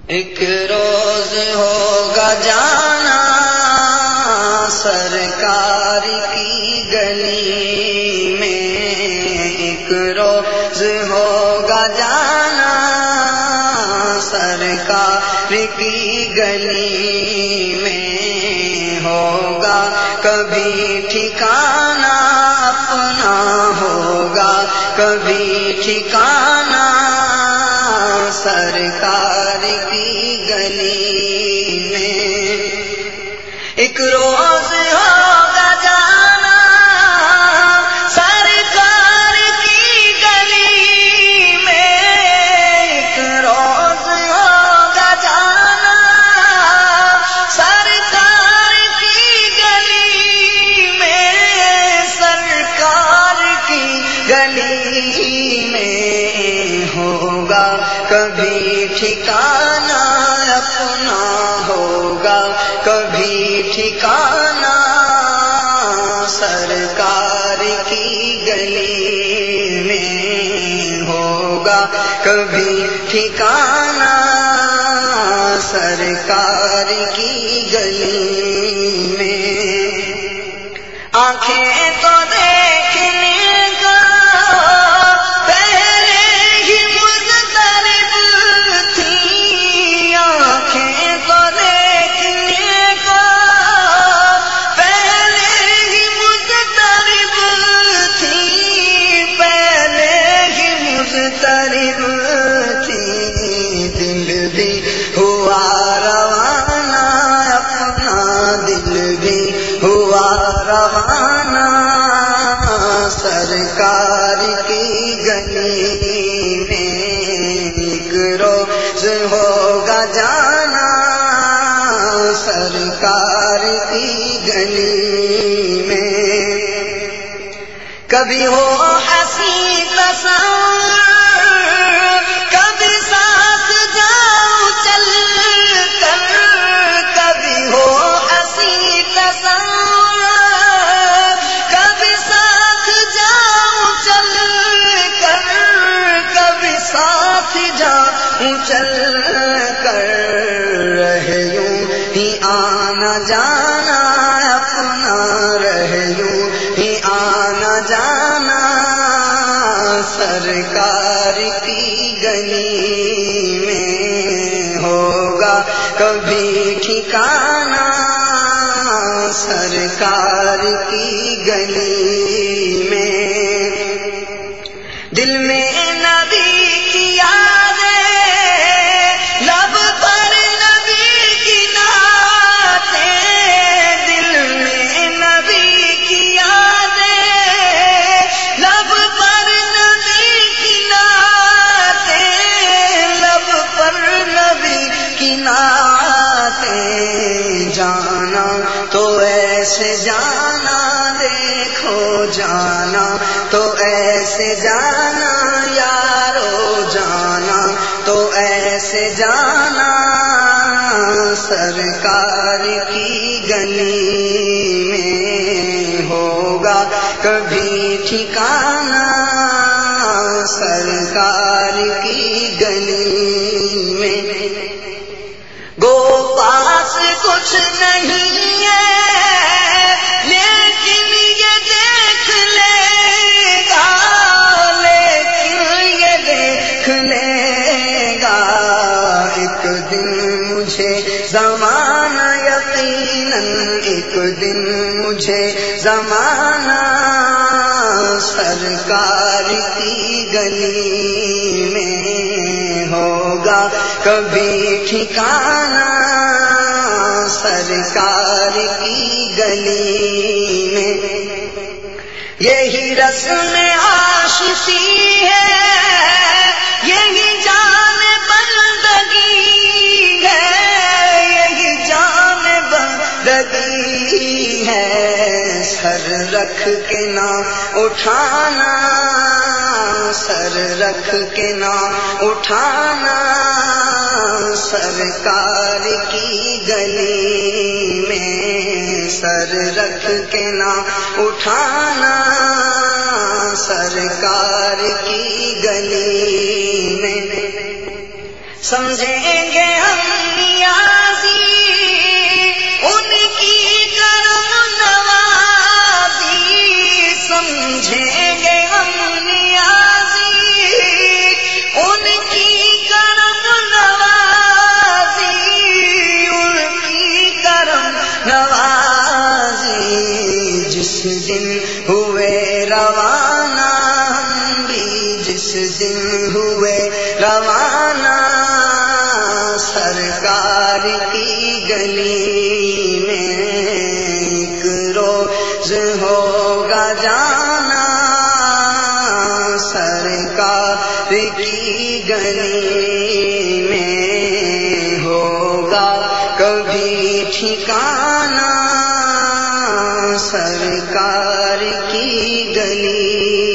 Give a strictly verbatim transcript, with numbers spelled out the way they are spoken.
ایک روز ہوگا جانا سرکار کی گلی میں، ایک روز ہوگا جانا سرکار کی گلی میں، ہوگا کبھی ٹھکانہ اپنا، ہوگا کبھی ٹھکانہ سرکار کی گلی میں، ایک روز ہوگا جانا سرکار کی گلی میں، ایک روز ہوگا جانا سرکار کی گلی میں، سرکار کی گلی میں، ہوگا کبھی ٹھکانہ اپنا، ہوگا کبھی ٹھکانہ سرکار کی گلی میں، ہوگا کبھی ٹھکانہ سرکار کی گلی میں، آنکھیں تو دیکھنے کا روانہ سرکار کی گلی میں، ایک روز ہوگا جانا سرکار کی گلی میں، کبھی ہو ہنسی تصور کبھی ساتھ جاؤ چل کر، کبھی ہو ہنسی تصور چل کر، رہے یوں ہی آنا جانا اپنا، رہے یوں ہی آنا جانا سرکار کی گلی میں، ہوگا کبھی ٹھکانہ سرکار کی گلی میں، دل میں نبی کی یاد لب پر نبی کی نعتیں، دل میں نبی کی یاد لب پر نبی کی نعتیں، لب پر نبی کی نعتیں، جانا تو ایسے جانا دیکھو، جانا تو ایسے جانا یارو، جانا تو ایسے جانا سرکار کی گلی میں، ہوگا کبھی ٹھکانہ سرکار کی گلی میں، گو پاس کچھ نہیں ہے لیکن یہ دیکھ لے گا، لیکن یہ دیکھ لے گا ایک دن مجھے زمانہ، یقیناً ایک دن مجھے زمانہ سرکار کی گلی میں، ہوگا کبھی ٹھکانہ سرکار کی گلی میں، یہی رسم عاشقی ہے، یہی جان بندگی ہے، یہی جان بندگی ہے، سر رکھ کے نہ اٹھانا، سر رکھ کے نہ اٹھانا سرکار کی گلی میں، سر رکھ کے نہ اٹھانا سرکار کی گلی میں، سمجھیں گے ہم نیازی ان کی کرم نوازی، سمجھیں گے ہم نیازی ان کی کرم نوازی، ان کی کرم نوازی۔ جس دن ہوئے روانہ ہم بھی، جس دن ہوئے روانہ سرکار کی گلی میں، ایک روز ہوگا جانا سرکار کی گلی میں، ہوگا کبھی ٹھکانہ سرکار کی گلی